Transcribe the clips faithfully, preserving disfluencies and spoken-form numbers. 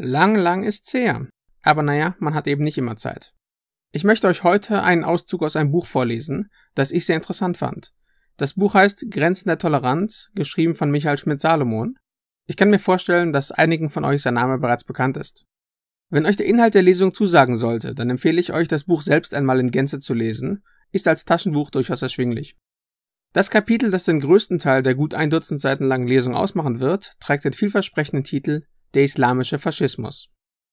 Lang, lang ist's her. Aber naja, man hat eben nicht immer Zeit. Ich möchte euch heute einen Auszug aus einem Buch vorlesen, das ich sehr interessant fand. Das Buch heißt Grenzen der Toleranz, geschrieben von Michael Schmidt-Salomon. Ich kann mir vorstellen, dass einigen von euch sein Name bereits bekannt ist. Wenn euch der Inhalt der Lesung zusagen sollte, dann empfehle ich euch, das Buch selbst einmal in Gänze zu lesen, ist als Taschenbuch durchaus erschwinglich. Das Kapitel, das den größten Teil der gut ein Dutzend Seiten langen Lesung ausmachen wird, trägt den vielversprechenden Titel Der islamische Faschismus.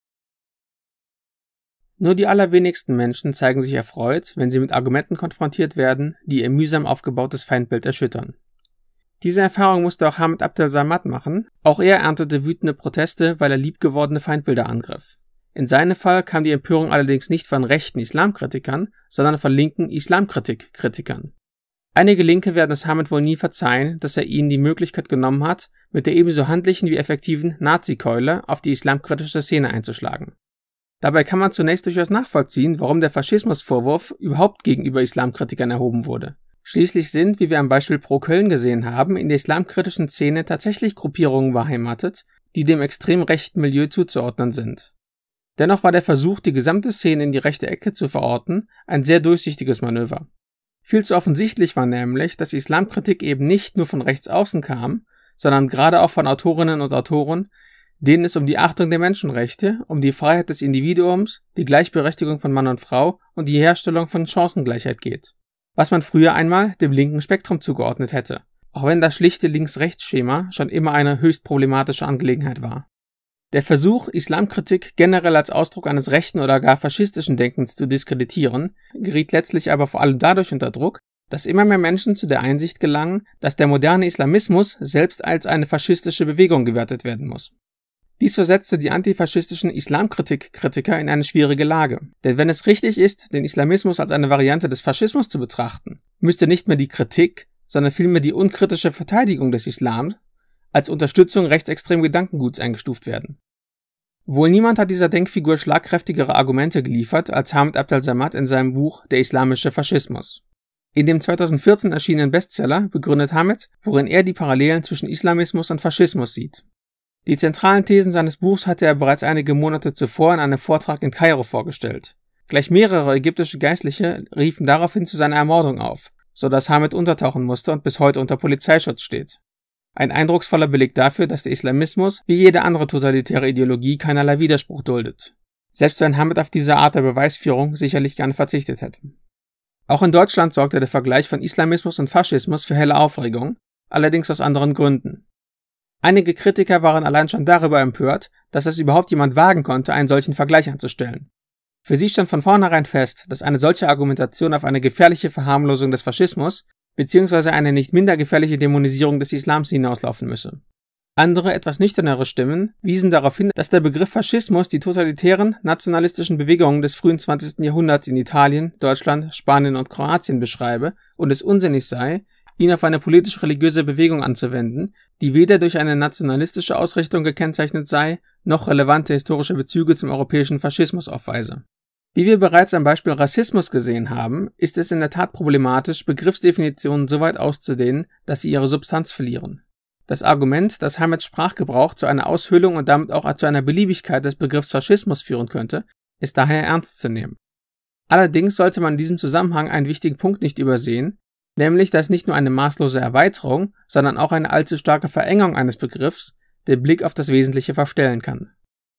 Nur die allerwenigsten Menschen zeigen sich erfreut, wenn sie mit Argumenten konfrontiert werden, die ihr mühsam aufgebautes Feindbild erschüttern. Diese Erfahrung musste auch Hamid Abdel Samad machen, auch er erntete wütende Proteste, weil er liebgewordene Feindbilder angriff. In seinem Fall kam die Empörung allerdings nicht von rechten Islamkritikern, sondern von linken Islamkritik-Kritikern. Einige Linke werden es Hamid wohl nie verzeihen, dass er ihnen die Möglichkeit genommen hat, mit der ebenso handlichen wie effektiven Nazi-Keule auf die islamkritische Szene einzuschlagen. Dabei kann man zunächst durchaus nachvollziehen, warum der Faschismusvorwurf überhaupt gegenüber Islamkritikern erhoben wurde. Schließlich sind, wie wir am Beispiel Pro Köln gesehen haben, in der islamkritischen Szene tatsächlich Gruppierungen beheimatet, die dem extrem rechten Milieu zuzuordnen sind. Dennoch war der Versuch, die gesamte Szene in die rechte Ecke zu verorten, ein sehr durchsichtiges Manöver. Viel zu offensichtlich war nämlich, dass Islamkritik eben nicht nur von rechts außen kam, sondern gerade auch von Autorinnen und Autoren, denen es um die Achtung der Menschenrechte, um die Freiheit des Individuums, die Gleichberechtigung von Mann und Frau und die Herstellung von Chancengleichheit geht. Was man früher einmal dem linken Spektrum zugeordnet hätte, auch wenn das schlichte Links-Rechts-Schema schon immer eine höchst problematische Angelegenheit war. Der Versuch, Islamkritik generell als Ausdruck eines rechten oder gar faschistischen Denkens zu diskreditieren, geriet letztlich aber vor allem dadurch unter Druck, dass immer mehr Menschen zu der Einsicht gelangen, dass der moderne Islamismus selbst als eine faschistische Bewegung gewertet werden muss. Dies versetzte die antifaschistischen Islamkritik-Kritiker in eine schwierige Lage. Denn wenn es richtig ist, den Islamismus als eine Variante des Faschismus zu betrachten, müsste nicht mehr die Kritik, sondern vielmehr die unkritische Verteidigung des Islam als Unterstützung rechtsextremen Gedankenguts eingestuft werden. Wohl niemand hat dieser Denkfigur schlagkräftigere Argumente geliefert als Hamid Abdel Samad in seinem Buch Der islamische Faschismus. In dem zweitausendvierzehn erschienenen Bestseller begründet Hamid, worin er die Parallelen zwischen Islamismus und Faschismus sieht. Die zentralen Thesen seines Buchs hatte er bereits einige Monate zuvor in einem Vortrag in Kairo vorgestellt. Gleich mehrere ägyptische Geistliche riefen daraufhin zu seiner Ermordung auf, so dass Hamid untertauchen musste und bis heute unter Polizeischutz steht. Ein eindrucksvoller Beleg dafür, dass der Islamismus wie jede andere totalitäre Ideologie keinerlei Widerspruch duldet. Selbst wenn Hamid auf diese Art der Beweisführung sicherlich gerne verzichtet hätte. Auch in Deutschland sorgte der Vergleich von Islamismus und Faschismus für helle Aufregung, allerdings aus anderen Gründen. Einige Kritiker waren allein schon darüber empört, dass es überhaupt jemand wagen konnte, einen solchen Vergleich anzustellen. Für sie stand von vornherein fest, dass eine solche Argumentation auf eine gefährliche Verharmlosung des Faschismus bzw. eine nicht minder gefährliche Dämonisierung des Islams hinauslaufen müsse. Andere, etwas nüchternere Stimmen wiesen darauf hin, dass der Begriff Faschismus die totalitären, nationalistischen Bewegungen des frühen zwanzigsten Jahrhunderts in Italien, Deutschland, Spanien und Kroatien beschreibe und es unsinnig sei, ihn auf eine politisch-religiöse Bewegung anzuwenden, die weder durch eine nationalistische Ausrichtung gekennzeichnet sei, noch relevante historische Bezüge zum europäischen Faschismus aufweise. Wie wir bereits am Beispiel Rassismus gesehen haben, ist es in der Tat problematisch, Begriffsdefinitionen so weit auszudehnen, dass sie ihre Substanz verlieren. Das Argument, dass Hamids Sprachgebrauch zu einer Aushöhlung und damit auch zu einer Beliebigkeit des Begriffs Faschismus führen könnte, ist daher ernst zu nehmen. Allerdings sollte man in diesem Zusammenhang einen wichtigen Punkt nicht übersehen, nämlich, dass nicht nur eine maßlose Erweiterung, sondern auch eine allzu starke Verengung eines Begriffs den Blick auf das Wesentliche verstellen kann.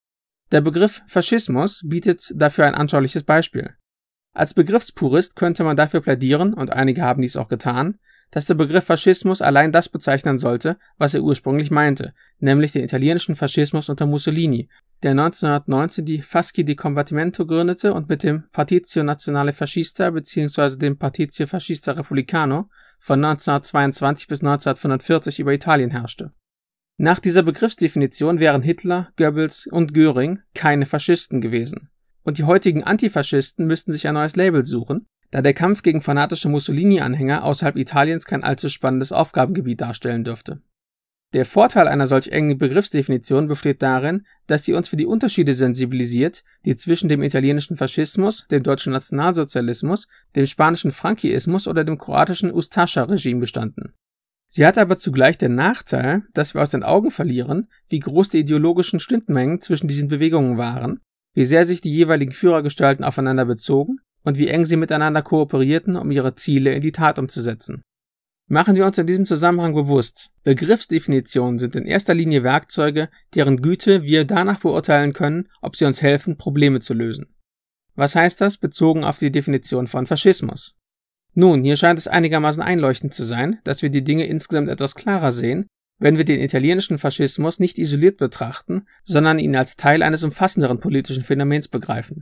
Der Begriff Faschismus bietet dafür ein anschauliches Beispiel. Als Begriffspurist könnte man dafür plädieren, und einige haben dies auch getan, dass der Begriff Faschismus allein das bezeichnen sollte, was er ursprünglich meinte, nämlich den italienischen Faschismus unter Mussolini, der neunzehnhundertneunzehn die Fasci di Combattimento gründete und mit dem Partito Nazionale Fascista bzw. dem Partito Fascista Repubblicano von neunzehnhundertzweiundzwanzig bis neunzehnhundertfünfundvierzig über Italien herrschte. Nach dieser Begriffsdefinition wären Hitler, Goebbels und Göring keine Faschisten gewesen. Und die heutigen Antifaschisten müssten sich ein neues Label suchen, da der Kampf gegen fanatische Mussolini-Anhänger außerhalb Italiens kein allzu spannendes Aufgabengebiet darstellen dürfte. Der Vorteil einer solch engen Begriffsdefinition besteht darin, dass sie uns für die Unterschiede sensibilisiert, die zwischen dem italienischen Faschismus, dem deutschen Nationalsozialismus, dem spanischen Franquismus oder dem kroatischen Ustascha-Regime bestanden. Sie hat aber zugleich den Nachteil, dass wir aus den Augen verlieren, wie groß die ideologischen Schnittmengen zwischen diesen Bewegungen waren, wie sehr sich die jeweiligen Führergestalten aufeinander bezogen und wie eng sie miteinander kooperierten, um ihre Ziele in die Tat umzusetzen. Machen wir uns in diesem Zusammenhang bewusst, Begriffsdefinitionen sind in erster Linie Werkzeuge, deren Güte wir danach beurteilen können, ob sie uns helfen, Probleme zu lösen. Was heißt das bezogen auf die Definition von Faschismus? Nun, hier scheint es einigermaßen einleuchtend zu sein, dass wir die Dinge insgesamt etwas klarer sehen, wenn wir den italienischen Faschismus nicht isoliert betrachten, sondern ihn als Teil eines umfassenderen politischen Phänomens begreifen.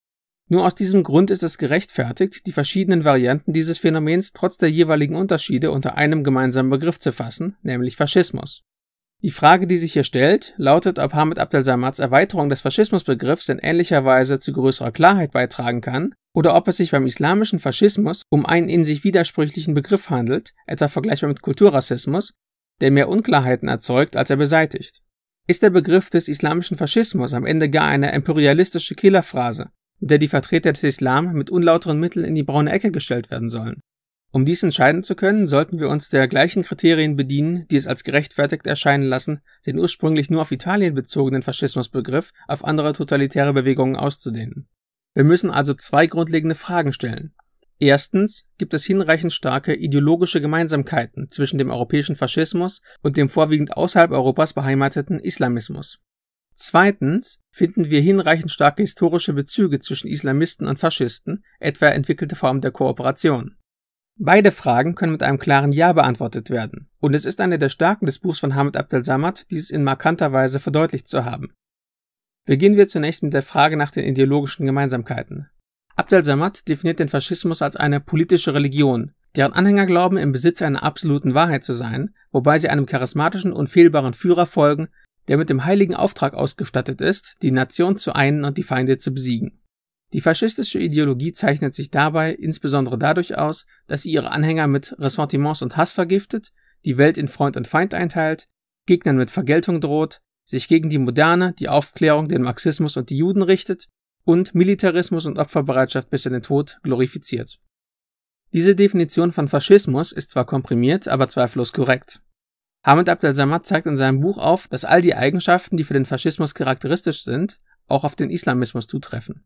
Nur aus diesem Grund ist es gerechtfertigt, die verschiedenen Varianten dieses Phänomens trotz der jeweiligen Unterschiede unter einem gemeinsamen Begriff zu fassen, nämlich Faschismus. Die Frage, die sich hier stellt, lautet, ob Hamid Abdel-Samads Erweiterung des Faschismusbegriffs in ähnlicher Weise zu größerer Klarheit beitragen kann, oder ob es sich beim islamischen Faschismus um einen in sich widersprüchlichen Begriff handelt, etwa vergleichbar mit Kulturrassismus, der mehr Unklarheiten erzeugt, als er beseitigt. Ist der Begriff des islamischen Faschismus am Ende gar eine imperialistische Killerphrase, mit der die Vertreter des Islam mit unlauteren Mitteln in die braune Ecke gestellt werden sollen? Um dies entscheiden zu können, sollten wir uns der gleichen Kriterien bedienen, die es als gerechtfertigt erscheinen lassen, den ursprünglich nur auf Italien bezogenen Faschismusbegriff auf andere totalitäre Bewegungen auszudehnen. Wir müssen also zwei grundlegende Fragen stellen. Erstens, gibt es hinreichend starke ideologische Gemeinsamkeiten zwischen dem europäischen Faschismus und dem vorwiegend außerhalb Europas beheimateten Islamismus? Zweitens, finden wir hinreichend starke historische Bezüge zwischen Islamisten und Faschisten, etwa entwickelte Formen der Kooperation? Beide Fragen können mit einem klaren Ja beantwortet werden, und es ist eine der Stärken des Buchs von Hamid Abdel-Samad, dies in markanter Weise verdeutlicht zu haben. Beginnen wir zunächst mit der Frage nach den ideologischen Gemeinsamkeiten. Abdel-Samad definiert den Faschismus als eine politische Religion, deren Anhänger glauben, im Besitz einer absoluten Wahrheit zu sein, wobei sie einem charismatischen, unfehlbaren Führer folgen, der mit dem heiligen Auftrag ausgestattet ist, die Nation zu einen und die Feinde zu besiegen. Die faschistische Ideologie zeichnet sich dabei insbesondere dadurch aus, dass sie ihre Anhänger mit Ressentiments und Hass vergiftet, die Welt in Freund und Feind einteilt, Gegnern mit Vergeltung droht, sich gegen die Moderne, die Aufklärung, den Marxismus und die Juden richtet und Militarismus und Opferbereitschaft bis in den Tod glorifiziert. Diese Definition von Faschismus ist zwar komprimiert, aber zweifellos korrekt. Hamid Abdel-Samad zeigt in seinem Buch auf, dass all die Eigenschaften, die für den Faschismus charakteristisch sind, auch auf den Islamismus zutreffen.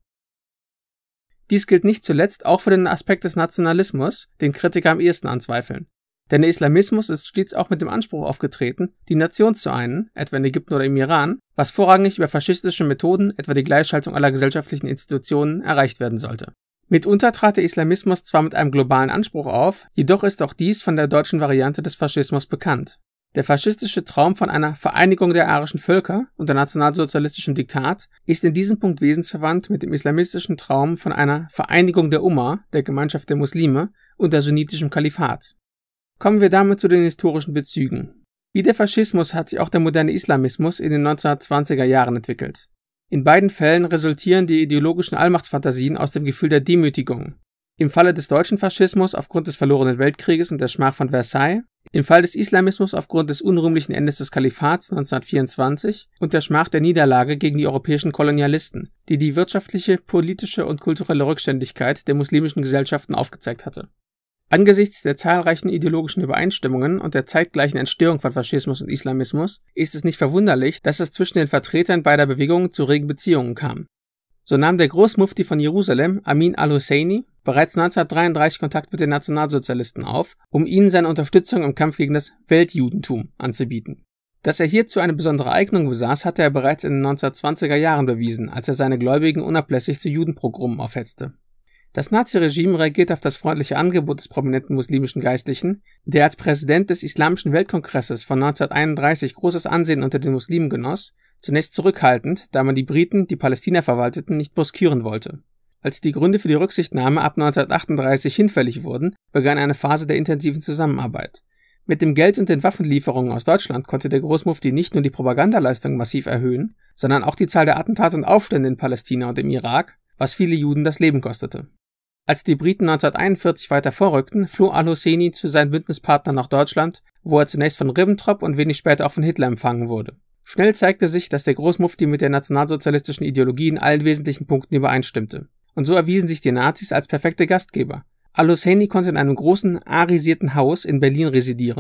Dies gilt nicht zuletzt auch für den Aspekt des Nationalismus, den Kritiker am ehesten anzweifeln. Denn der Islamismus ist stets auch mit dem Anspruch aufgetreten, die Nation zu einen, etwa in Ägypten oder im Iran, was vorrangig über faschistische Methoden, etwa die Gleichschaltung aller gesellschaftlichen Institutionen, erreicht werden sollte. Mitunter trat der Islamismus zwar mit einem globalen Anspruch auf, jedoch ist auch dies von der deutschen Variante des Faschismus bekannt. Der faschistische Traum von einer Vereinigung der arischen Völker unter nationalsozialistischem Diktat ist in diesem Punkt wesensverwandt mit dem islamistischen Traum von einer Vereinigung der Umma, der Gemeinschaft der Muslime, unter sunnitischem Kalifat. Kommen wir damit zu den historischen Bezügen. Wie der Faschismus hat sich auch der moderne Islamismus in den neunzehnhundertzwanziger Jahren entwickelt. In beiden Fällen resultieren die ideologischen Allmachtsfantasien aus dem Gefühl der Demütigung. Im Falle des deutschen Faschismus aufgrund des verlorenen Weltkrieges und der Schmach von Versailles, im Fall des Islamismus aufgrund des unrühmlichen Endes des Kalifats neunzehnhundertvierundzwanzig und der Schmach der Niederlage gegen die europäischen Kolonialisten, die die wirtschaftliche, politische und kulturelle Rückständigkeit der muslimischen Gesellschaften aufgezeigt hatte. Angesichts der zahlreichen ideologischen Übereinstimmungen und der zeitgleichen Entstehung von Faschismus und Islamismus ist es nicht verwunderlich, dass es zwischen den Vertretern beider Bewegungen zu regen Beziehungen kam. So nahm der Großmufti von Jerusalem, Amin al-Husseini, bereits neunzehnhundertdreiunddreißig Kontakt mit den Nationalsozialisten auf, um ihnen seine Unterstützung im Kampf gegen das Weltjudentum anzubieten. Dass er hierzu eine besondere Eignung besaß, hatte er bereits in den neunzehnhundertzwanziger Jahren bewiesen, als er seine Gläubigen unablässig zu Judenpogromen aufhetzte. Das Naziregime reagierte auf das freundliche Angebot des prominenten muslimischen Geistlichen, der als Präsident des Islamischen Weltkongresses von neunzehnhunderteinunddreißig großes Ansehen unter den Muslimen genoss, zunächst zurückhaltend, da man die Briten, die Palästina verwalteten, nicht brüskieren wollte. Als die Gründe für die Rücksichtnahme ab neunzehnhundertachtunddreißig hinfällig wurden, begann eine Phase der intensiven Zusammenarbeit. Mit dem Geld und den Waffenlieferungen aus Deutschland konnte der Großmufti nicht nur die Propagandaleistung massiv erhöhen, sondern auch die Zahl der Attentate und Aufstände in Palästina und im Irak, was viele Juden das Leben kostete. Als die Briten neunzehnhunderteinundvierzig weiter vorrückten, floh al-Husseini zu seinen Bündnispartnern nach Deutschland, wo er zunächst von Ribbentrop und wenig später auch von Hitler empfangen wurde. Schnell zeigte sich, dass der Großmufti mit der nationalsozialistischen Ideologie in allen wesentlichen Punkten übereinstimmte. Und so erwiesen sich die Nazis als perfekte Gastgeber. Al-Husseini konnte in einem großen, arisierten Haus in Berlin residieren,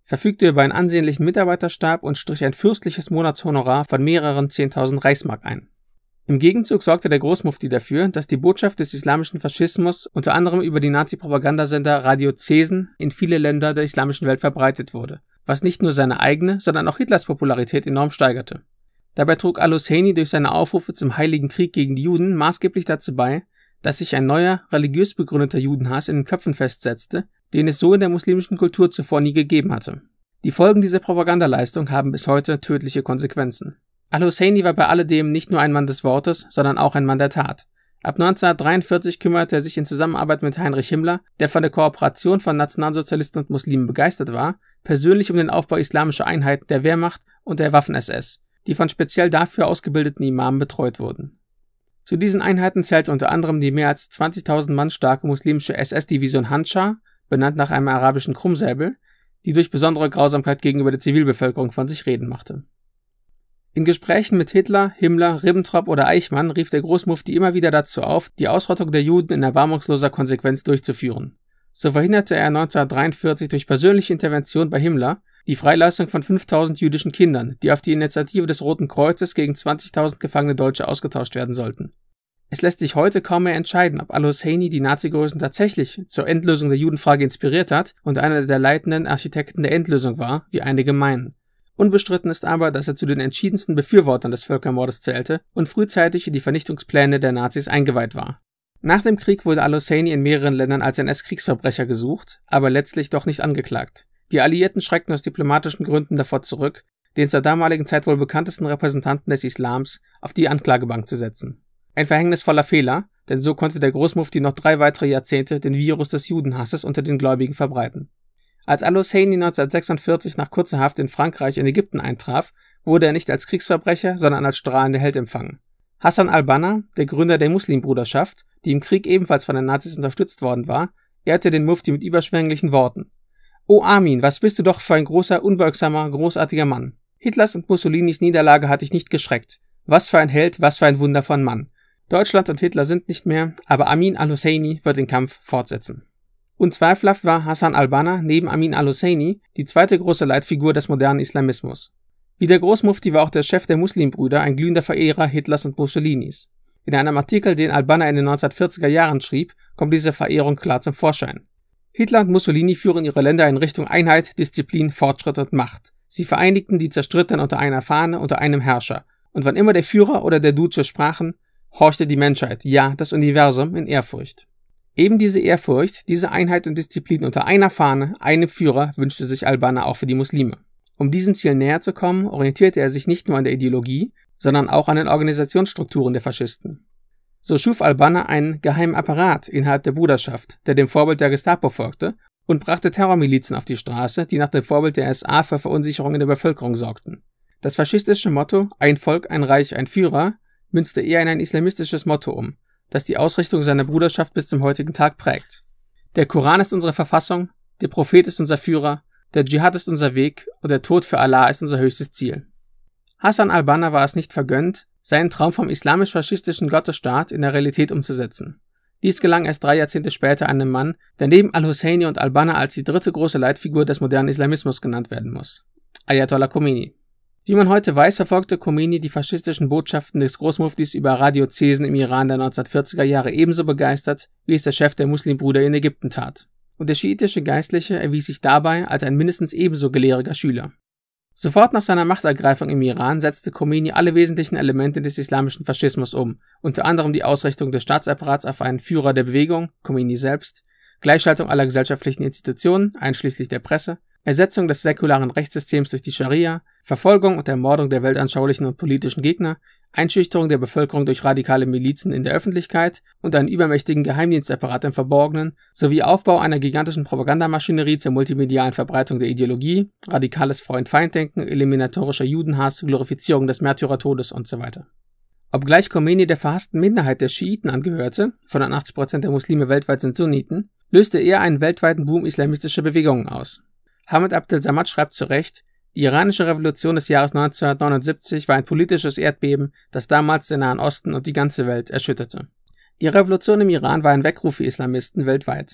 verfügte über einen ansehnlichen Mitarbeiterstab und strich ein fürstliches Monatshonorar von mehreren zehntausend Reichsmark ein. Im Gegenzug sorgte der Großmufti dafür, dass die Botschaft des islamischen Faschismus unter anderem über die Nazi-Propagandasender Radio Zesen in viele Länder der islamischen Welt verbreitet wurde, was nicht nur seine eigene, sondern auch Hitlers Popularität enorm steigerte. Dabei trug al-Husseini durch seine Aufrufe zum Heiligen Krieg gegen die Juden maßgeblich dazu bei, dass sich ein neuer, religiös begründeter Judenhass in den Köpfen festsetzte, den es so in der muslimischen Kultur zuvor nie gegeben hatte. Die Folgen dieser Propagandaleistung haben bis heute tödliche Konsequenzen. Al-Husseini war bei alledem nicht nur ein Mann des Wortes, sondern auch ein Mann der Tat. Ab neunzehnhundertdreiundvierzig kümmerte er sich in Zusammenarbeit mit Heinrich Himmler, der von der Kooperation von Nationalsozialisten und Muslimen begeistert war, persönlich um den Aufbau islamischer Einheiten der Wehrmacht und der Waffen-S S, die von speziell dafür ausgebildeten Imamen betreut wurden. Zu diesen Einheiten zählte unter anderem die mehr als zwanzigtausend Mann starke muslimische S S-Division Handschar, benannt nach einem arabischen Krummsäbel, die durch besondere Grausamkeit gegenüber der Zivilbevölkerung von sich reden machte. In Gesprächen mit Hitler, Himmler, Ribbentrop oder Eichmann rief der Großmufti immer wieder dazu auf, die Ausrottung der Juden in erbarmungsloser Konsequenz durchzuführen. So verhinderte er neunzehnhundertdreiundvierzig durch persönliche Intervention bei Himmler die Freilassung von fünftausend jüdischen Kindern, die auf die Initiative des Roten Kreuzes gegen zwanzigtausend gefangene Deutsche ausgetauscht werden sollten. Es lässt sich heute kaum mehr entscheiden, ob al-Husseini die Nazi-Größen tatsächlich zur Endlösung der Judenfrage inspiriert hat und einer der leitenden Architekten der Endlösung war, wie einige meinen. Unbestritten ist aber, dass er zu den entschiedensten Befürwortern des Völkermordes zählte und frühzeitig in die Vernichtungspläne der Nazis eingeweiht war. Nach dem Krieg wurde al-Husseini in mehreren Ländern als N S-Kriegsverbrecher gesucht, aber letztlich doch nicht angeklagt. Die Alliierten schreckten aus diplomatischen Gründen davor zurück, den zur damaligen Zeit wohl bekanntesten Repräsentanten des Islams auf die Anklagebank zu setzen. Ein verhängnisvoller Fehler, denn so konnte der Großmufti noch drei weitere Jahrzehnte den Virus des Judenhasses unter den Gläubigen verbreiten. Als al-Husseini neunzehnhundertsechsundvierzig nach kurzer Haft in Frankreich in Ägypten eintraf, wurde er nicht als Kriegsverbrecher, sondern als strahlender Held empfangen. Hassan al-Banna, der Gründer der Muslimbruderschaft, die im Krieg ebenfalls von den Nazis unterstützt worden war, ehrte den Mufti mit überschwänglichen Worten. »O Armin, was bist du doch für ein großer, unbeugsamer, großartiger Mann. Hitlers und Mussolinis Niederlage hat dich nicht geschreckt. Was für ein Held, was für ein Wunder von Mann. Deutschland und Hitler sind nicht mehr, aber Amin al-Husseini wird den Kampf fortsetzen.« Unzweifelhaft war Hassan al-Banna neben Amin al-Husseini die zweite große Leitfigur des modernen Islamismus. Wie der Großmufti war auch der Chef der Muslimbrüder ein glühender Verehrer Hitlers und Mussolinis. In einem Artikel, den al-Banna in den neunzehnhundertvierziger Jahren schrieb, kommt diese Verehrung klar zum Vorschein. Hitler und Mussolini führen ihre Länder in Richtung Einheit, Disziplin, Fortschritt und Macht. Sie vereinigten die Zerstrittenen unter einer Fahne, unter einem Herrscher. Und wann immer der Führer oder der Duce sprachen, horchte die Menschheit, ja, das Universum, in Ehrfurcht. Eben diese Ehrfurcht, diese Einheit und Disziplin unter einer Fahne, einem Führer, wünschte sich al-Banna auch für die Muslime. Um diesem Ziel näher zu kommen, orientierte er sich nicht nur an der Ideologie, sondern auch an den Organisationsstrukturen der Faschisten. So schuf al-Banna einen geheimen Apparat innerhalb der Bruderschaft, der dem Vorbild der Gestapo folgte, und brachte Terrormilizen auf die Straße, die nach dem Vorbild der S A für Verunsicherung in der Bevölkerung sorgten. Das faschistische Motto »Ein Volk, ein Reich, ein Führer« münzte eher in ein islamistisches Motto um, das die Ausrichtung seiner Bruderschaft bis zum heutigen Tag prägt. Der Koran ist unsere Verfassung, der Prophet ist unser Führer, der Dschihad ist unser Weg und der Tod für Allah ist unser höchstes Ziel. Hassan al-Banna war es nicht vergönnt, seinen Traum vom islamisch-faschistischen Gottesstaat in der Realität umzusetzen. Dies gelang erst drei Jahrzehnte später einem Mann, der neben al-Husseini und al-Banna als die dritte große Leitfigur des modernen Islamismus genannt werden muss: Ayatollah Khomeini. Wie man heute weiß, verfolgte Khomeini die faschistischen Botschaften des Großmuftis über Radio Zesen im Iran der neunzehnhundertvierziger Jahre ebenso begeistert, wie es der Chef der Muslimbrüder in Ägypten tat. Und der schiitische Geistliche erwies sich dabei als ein mindestens ebenso gelehriger Schüler. Sofort nach seiner Machtergreifung im Iran setzte Khomeini alle wesentlichen Elemente des islamischen Faschismus um, unter anderem die Ausrichtung des Staatsapparats auf einen Führer der Bewegung, Khomeini selbst, Gleichschaltung aller gesellschaftlichen Institutionen, einschließlich der Presse, Ersetzung des säkularen Rechtssystems durch die Scharia, Verfolgung und Ermordung der weltanschaulichen und politischen Gegner, Einschüchterung der Bevölkerung durch radikale Milizen in der Öffentlichkeit und einen übermächtigen Geheimdienstapparat im Verborgenen, sowie Aufbau einer gigantischen Propagandamaschinerie zur multimedialen Verbreitung der Ideologie, radikales Freund-Feind-Denken, eliminatorischer Judenhass, Glorifizierung des Märtyrertodes usw. Obgleich Khomeini der verhassten Minderheit der Schiiten angehörte, fünfundachtzig Prozent der Muslime weltweit sind Sunniten, löste er einen weltweiten Boom islamistischer Bewegungen aus. Hamid Abdel Samad schreibt zu Recht: Die iranische Revolution des Jahres neunzehnhundertneunundsiebzig war ein politisches Erdbeben, das damals den Nahen Osten und die ganze Welt erschütterte. Die Revolution im Iran war ein Weckruf für Islamisten weltweit.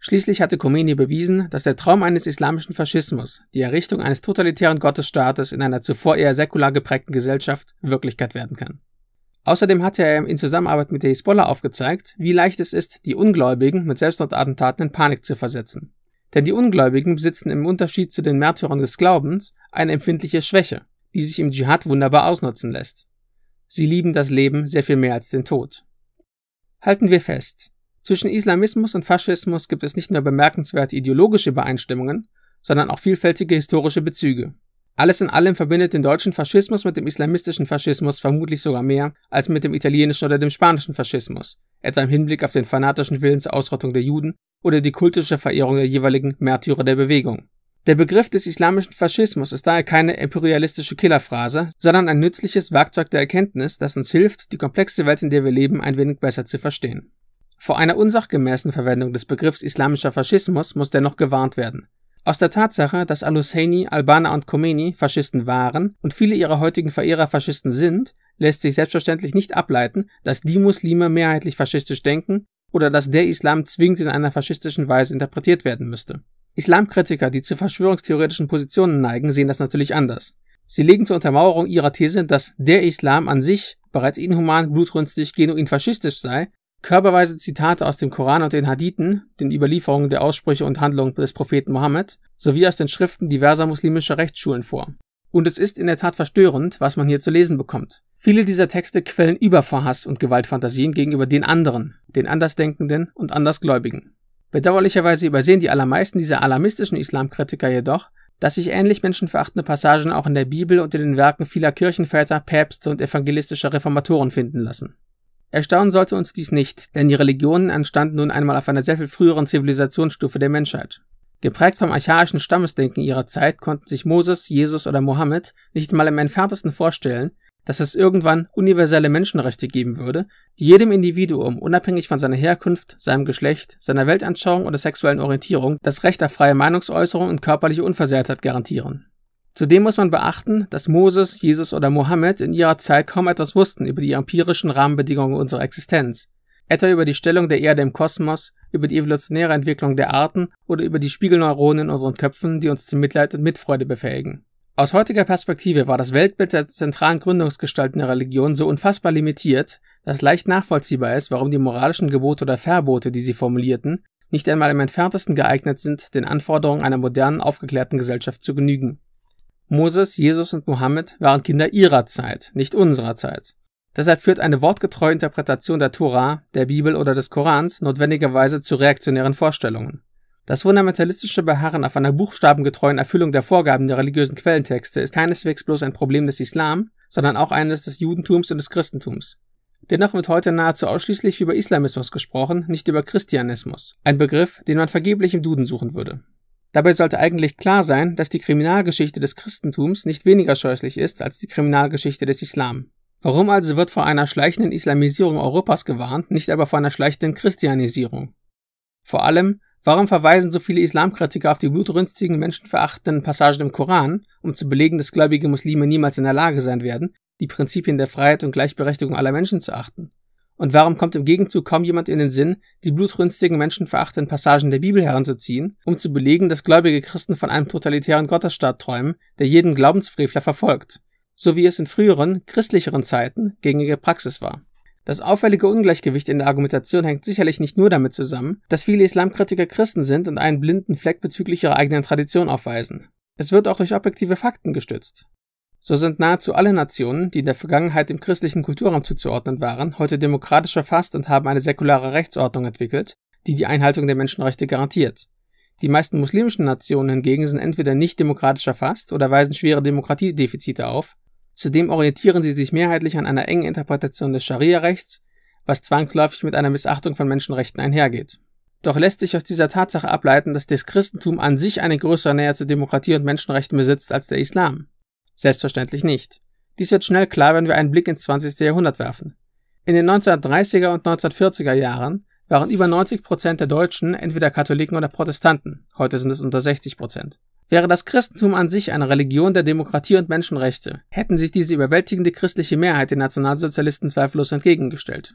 Schließlich hatte Khomeini bewiesen, dass der Traum eines islamischen Faschismus, die Errichtung eines totalitären Gottesstaates in einer zuvor eher säkular geprägten Gesellschaft, Wirklichkeit werden kann. Außerdem hatte er in Zusammenarbeit mit der Hisbollah aufgezeigt, wie leicht es ist, die Ungläubigen mit Selbstmordattentaten in Panik zu versetzen. Denn die Ungläubigen besitzen im Unterschied zu den Märtyrern des Glaubens eine empfindliche Schwäche, die sich im Dschihad wunderbar ausnutzen lässt. Sie lieben das Leben sehr viel mehr als den Tod. Halten wir fest: Zwischen Islamismus und Faschismus gibt es nicht nur bemerkenswerte ideologische Übereinstimmungen, sondern auch vielfältige historische Bezüge. Alles in allem verbindet den deutschen Faschismus mit dem islamistischen Faschismus vermutlich sogar mehr als mit dem italienischen oder dem spanischen Faschismus, etwa im Hinblick auf den fanatischen Willen zur Ausrottung der Juden oder die kultische Verehrung der jeweiligen Märtyrer der Bewegung. Der Begriff des islamischen Faschismus ist daher keine imperialistische Killerphrase, sondern ein nützliches Werkzeug der Erkenntnis, das uns hilft, die komplexe Welt, in der wir leben, ein wenig besser zu verstehen. Vor einer unsachgemäßen Verwendung des Begriffs islamischer Faschismus muss dennoch gewarnt werden. Aus der Tatsache, dass al-Husseini, al-Banna und Khomeini Faschisten waren und viele ihrer heutigen Verehrer Faschisten sind, lässt sich selbstverständlich nicht ableiten, dass die Muslime mehrheitlich faschistisch denken oder dass der Islam zwingend in einer faschistischen Weise interpretiert werden müsste. Islamkritiker, die zu verschwörungstheoretischen Positionen neigen, sehen das natürlich anders. Sie legen zur Untermauerung ihrer These, dass der Islam an sich bereits inhuman, blutrünstig, genuin faschistisch sei, körperweise Zitate aus dem Koran und den Hadithen, den Überlieferungen der Aussprüche und Handlungen des Propheten Mohammed, sowie aus den Schriften diverser muslimischer Rechtsschulen vor. Und es ist in der Tat verstörend, was man hier zu lesen bekommt. Viele dieser Texte quellen über vor Hass und Gewaltfantasien gegenüber den anderen, den Andersdenkenden und Andersgläubigen. Bedauerlicherweise übersehen die allermeisten dieser alarmistischen Islamkritiker jedoch, dass sich ähnlich menschenverachtende Passagen auch in der Bibel und in den Werken vieler Kirchenväter, Päpste und evangelistischer Reformatoren finden lassen. Erstaunen sollte uns dies nicht, denn die Religionen entstanden nun einmal auf einer sehr viel früheren Zivilisationsstufe der Menschheit. Geprägt vom archaischen Stammesdenken ihrer Zeit konnten sich Moses, Jesus oder Mohammed nicht mal im entferntesten vorstellen, dass es irgendwann universelle Menschenrechte geben würde, die jedem Individuum, unabhängig von seiner Herkunft, seinem Geschlecht, seiner Weltanschauung oder sexuellen Orientierung, das Recht auf freie Meinungsäußerung und körperliche Unversehrtheit garantieren. Zudem muss man beachten, dass Moses, Jesus oder Mohammed in ihrer Zeit kaum etwas wussten über die empirischen Rahmenbedingungen unserer Existenz, etwa über die Stellung der Erde im Kosmos, über die evolutionäre Entwicklung der Arten oder über die Spiegelneuronen in unseren Köpfen, die uns zu Mitleid und Mitfreude befähigen. Aus heutiger Perspektive war das Weltbild der zentralen Gründungsgestalten der Religion so unfassbar limitiert, dass leicht nachvollziehbar ist, warum die moralischen Gebote oder Verbote, die sie formulierten, nicht einmal im entferntesten geeignet sind, den Anforderungen einer modernen, aufgeklärten Gesellschaft zu genügen. Moses, Jesus und Mohammed waren Kinder ihrer Zeit, nicht unserer Zeit. Deshalb führt eine wortgetreue Interpretation der Tora, der Bibel oder des Korans notwendigerweise zu reaktionären Vorstellungen. Das fundamentalistische Beharren auf einer buchstabengetreuen Erfüllung der Vorgaben der religiösen Quellentexte ist keineswegs bloß ein Problem des Islam, sondern auch eines des Judentums und des Christentums. Dennoch wird heute nahezu ausschließlich über Islamismus gesprochen, nicht über Christianismus, ein Begriff, den man vergeblich im Duden suchen würde. Dabei sollte eigentlich klar sein, dass die Kriminalgeschichte des Christentums nicht weniger scheußlich ist als die Kriminalgeschichte des Islam. Warum also wird vor einer schleichenden Islamisierung Europas gewarnt, nicht aber vor einer schleichenden Christianisierung? Vor allem, warum verweisen so viele Islamkritiker auf die blutrünstigen, menschenverachtenden Passagen im Koran, um zu belegen, dass gläubige Muslime niemals in der Lage sein werden, die Prinzipien der Freiheit und Gleichberechtigung aller Menschen zu achten? Und warum kommt im Gegenzug kaum jemand in den Sinn, die blutrünstigen, menschenverachtenden Passagen der Bibel heranzuziehen, um zu belegen, dass gläubige Christen von einem totalitären Gottesstaat träumen, der jeden Glaubensfrevler verfolgt, so wie es in früheren, christlicheren Zeiten gängige Praxis war? Das auffällige Ungleichgewicht in der Argumentation hängt sicherlich nicht nur damit zusammen, dass viele Islamkritiker Christen sind und einen blinden Fleck bezüglich ihrer eigenen Tradition aufweisen. Es wird auch durch objektive Fakten gestützt. So sind nahezu alle Nationen, die in der Vergangenheit dem christlichen Kulturraum zuzuordnen waren, heute demokratisch verfasst und haben eine säkulare Rechtsordnung entwickelt, die die Einhaltung der Menschenrechte garantiert. Die meisten muslimischen Nationen hingegen sind entweder nicht demokratisch verfasst oder weisen schwere Demokratiedefizite auf. Zudem orientieren sie sich mehrheitlich an einer engen Interpretation des Scharia-Rechts, was zwangsläufig mit einer Missachtung von Menschenrechten einhergeht. Doch lässt sich aus dieser Tatsache ableiten, dass das Christentum an sich eine größere Nähe zur Demokratie und Menschenrechten besitzt als der Islam. Selbstverständlich nicht. Dies wird schnell klar, wenn wir einen Blick ins zwanzigste Jahrhundert werfen. In den neunzehnhundertdreißiger und neunzehnhundertvierziger Jahren waren über neunzig Prozent der Deutschen entweder Katholiken oder Protestanten, heute sind es unter sechzig Prozent. Wäre das Christentum an sich eine Religion der Demokratie und Menschenrechte, hätten sich diese überwältigende christliche Mehrheit den Nationalsozialisten zweifellos entgegengestellt.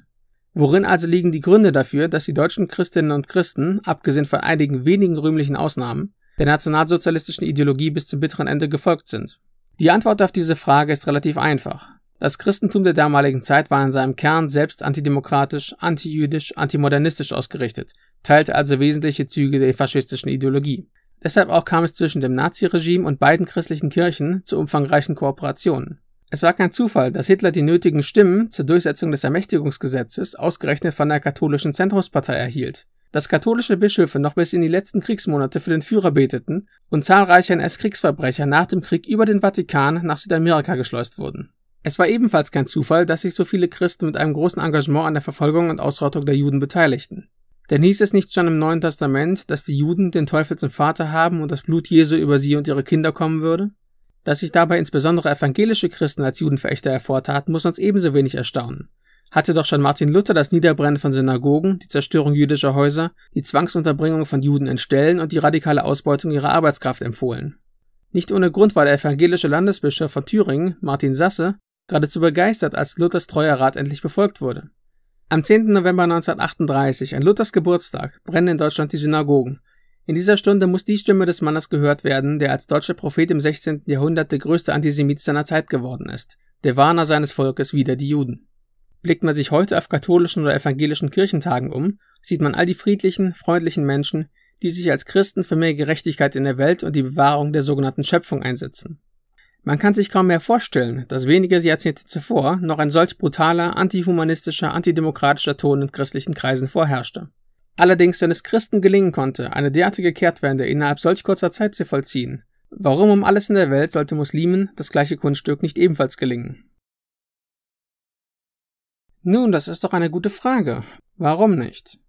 Worin also liegen die Gründe dafür, dass die deutschen Christinnen und Christen, abgesehen von einigen wenigen rühmlichen Ausnahmen, der nationalsozialistischen Ideologie bis zum bitteren Ende gefolgt sind? Die Antwort auf diese Frage ist relativ einfach. Das Christentum der damaligen Zeit war in seinem Kern selbst antidemokratisch, antijüdisch, antimodernistisch ausgerichtet, teilte also wesentliche Züge der faschistischen Ideologie. Deshalb auch kam es zwischen dem Naziregime und beiden christlichen Kirchen zu umfangreichen Kooperationen. Es war kein Zufall, dass Hitler die nötigen Stimmen zur Durchsetzung des Ermächtigungsgesetzes ausgerechnet von der katholischen Zentrumspartei erhielt, dass katholische Bischöfe noch bis in die letzten Kriegsmonate für den Führer beteten und zahlreiche N S-Kriegsverbrecher nach dem Krieg über den Vatikan nach Südamerika geschleust wurden. Es war ebenfalls kein Zufall, dass sich so viele Christen mit einem großen Engagement an der Verfolgung und Ausrottung der Juden beteiligten. Denn hieß es nicht schon im Neuen Testament, dass die Juden den Teufel zum Vater haben und das Blut Jesu über sie und ihre Kinder kommen würde? Dass sich dabei insbesondere evangelische Christen als Judenverächter hervortaten, muss uns ebenso wenig erstaunen. Hatte doch schon Martin Luther das Niederbrennen von Synagogen, die Zerstörung jüdischer Häuser, die Zwangsunterbringung von Juden in Ställen und die radikale Ausbeutung ihrer Arbeitskraft empfohlen. Nicht ohne Grund war der evangelische Landesbischof von Thüringen, Martin Sasse, geradezu begeistert, als Luthers treuer Rat endlich befolgt wurde. Am zehnten November neunzehnhundertachtunddreißig, an Luthers Geburtstag, brennen in Deutschland die Synagogen. In dieser Stunde muss die Stimme des Mannes gehört werden, der als deutscher Prophet im sechzehnten Jahrhundert der größte Antisemit seiner Zeit geworden ist, der Warner seines Volkes wider die Juden. Blickt man sich heute auf katholischen oder evangelischen Kirchentagen um, sieht man all die friedlichen, freundlichen Menschen, die sich als Christen für mehr Gerechtigkeit in der Welt und die Bewahrung der sogenannten Schöpfung einsetzen. Man kann sich kaum mehr vorstellen, dass wenige Jahrzehnte zuvor noch ein solch brutaler, antihumanistischer, antidemokratischer Ton in christlichen Kreisen vorherrschte. Allerdings, wenn es Christen gelingen konnte, eine derartige Kehrtwende innerhalb solch kurzer Zeit zu vollziehen, warum um alles in der Welt sollte Muslimen das gleiche Kunststück nicht ebenfalls gelingen? Nun, das ist doch eine gute Frage. Warum nicht?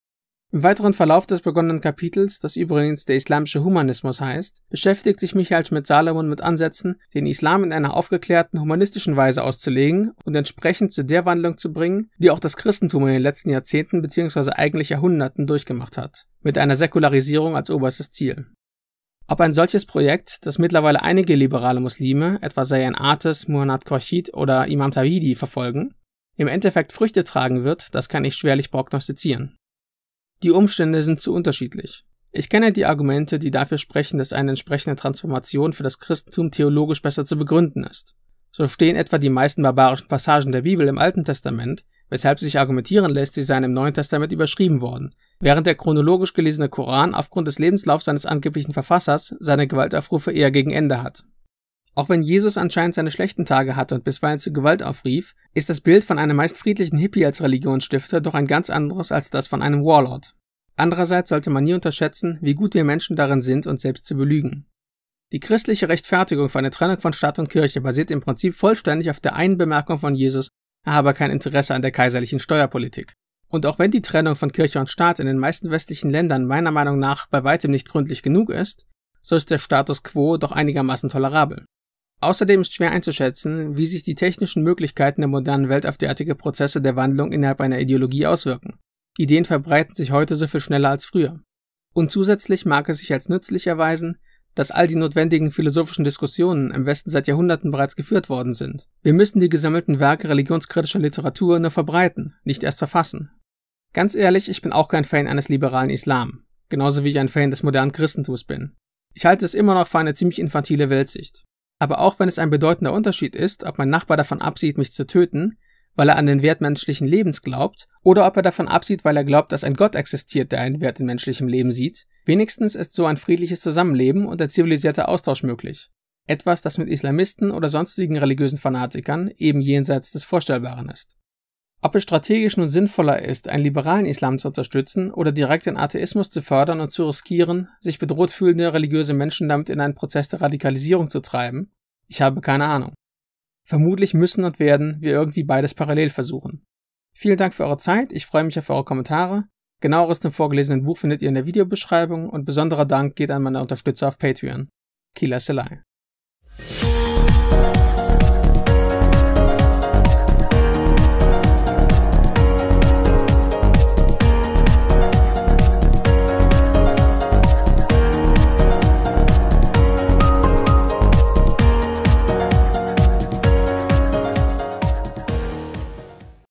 Im weiteren Verlauf des begonnenen Kapitels, das übrigens der islamische Humanismus heißt, beschäftigt sich Michael Schmidt-Salomon mit Ansätzen, den Islam in einer aufgeklärten, humanistischen Weise auszulegen und entsprechend zu der Wandlung zu bringen, die auch das Christentum in den letzten Jahrzehnten bzw. eigentlich Jahrhunderten durchgemacht hat, mit einer Säkularisierung als oberstes Ziel. Ob ein solches Projekt, das mittlerweile einige liberale Muslime, etwa Zayn Artis, Muhammad Khurshid oder Imam Tawhidi verfolgen, im Endeffekt Früchte tragen wird, das kann ich schwerlich prognostizieren. Die Umstände sind zu unterschiedlich. Ich kenne die Argumente, die dafür sprechen, dass eine entsprechende Transformation für das Christentum theologisch besser zu begründen ist. So stehen etwa die meisten barbarischen Passagen der Bibel im Alten Testament, weshalb sich argumentieren lässt, sie seien im Neuen Testament überschrieben worden, während der chronologisch gelesene Koran aufgrund des Lebenslaufs seines angeblichen Verfassers seine Gewaltaufrufe eher gegen Ende hat. Auch wenn Jesus anscheinend seine schlechten Tage hatte und bisweilen zu Gewalt aufrief, ist das Bild von einem meist friedlichen Hippie als Religionsstifter doch ein ganz anderes als das von einem Warlord. Andererseits sollte man nie unterschätzen, wie gut wir Menschen darin sind, uns selbst zu belügen. Die christliche Rechtfertigung für eine Trennung von Staat und Kirche basiert im Prinzip vollständig auf der einen Bemerkung von Jesus, er habe kein Interesse an der kaiserlichen Steuerpolitik. Und auch wenn die Trennung von Kirche und Staat in den meisten westlichen Ländern meiner Meinung nach bei weitem nicht gründlich genug ist, so ist der Status quo doch einigermaßen tolerabel. Außerdem ist schwer einzuschätzen, wie sich die technischen Möglichkeiten der modernen Welt auf derartige Prozesse der Wandlung innerhalb einer Ideologie auswirken. Ideen verbreiten sich heute so viel schneller als früher. Und zusätzlich mag es sich als nützlich erweisen, dass all die notwendigen philosophischen Diskussionen im Westen seit Jahrhunderten bereits geführt worden sind. Wir müssen die gesammelten Werke religionskritischer Literatur nur verbreiten, nicht erst verfassen. Ganz ehrlich, ich bin auch kein Fan eines liberalen Islam, genauso wie ich ein Fan des modernen Christentums bin. Ich halte es immer noch für eine ziemlich infantile Weltsicht. Aber auch wenn es ein bedeutender Unterschied ist, ob mein Nachbar davon absieht, mich zu töten, weil er an den Wert menschlichen Lebens glaubt, oder ob er davon absieht, weil er glaubt, dass ein Gott existiert, der einen Wert in menschlichem Leben sieht, wenigstens ist so ein friedliches Zusammenleben und ein zivilisierter Austausch möglich. Etwas, das mit Islamisten oder sonstigen religiösen Fanatikern eben jenseits des Vorstellbaren ist. Ob es strategisch nun sinnvoller ist, einen liberalen Islam zu unterstützen oder direkt den Atheismus zu fördern und zu riskieren, sich bedroht fühlende religiöse Menschen damit in einen Prozess der Radikalisierung zu treiben? Ich habe keine Ahnung. Vermutlich müssen und werden wir irgendwie beides parallel versuchen. Vielen Dank für eure Zeit, ich freue mich auf eure Kommentare. Genaueres zum vorgelesenen Buch findet ihr in der Videobeschreibung und besonderer Dank geht an meine Unterstützer auf Patreon. Kila Selai.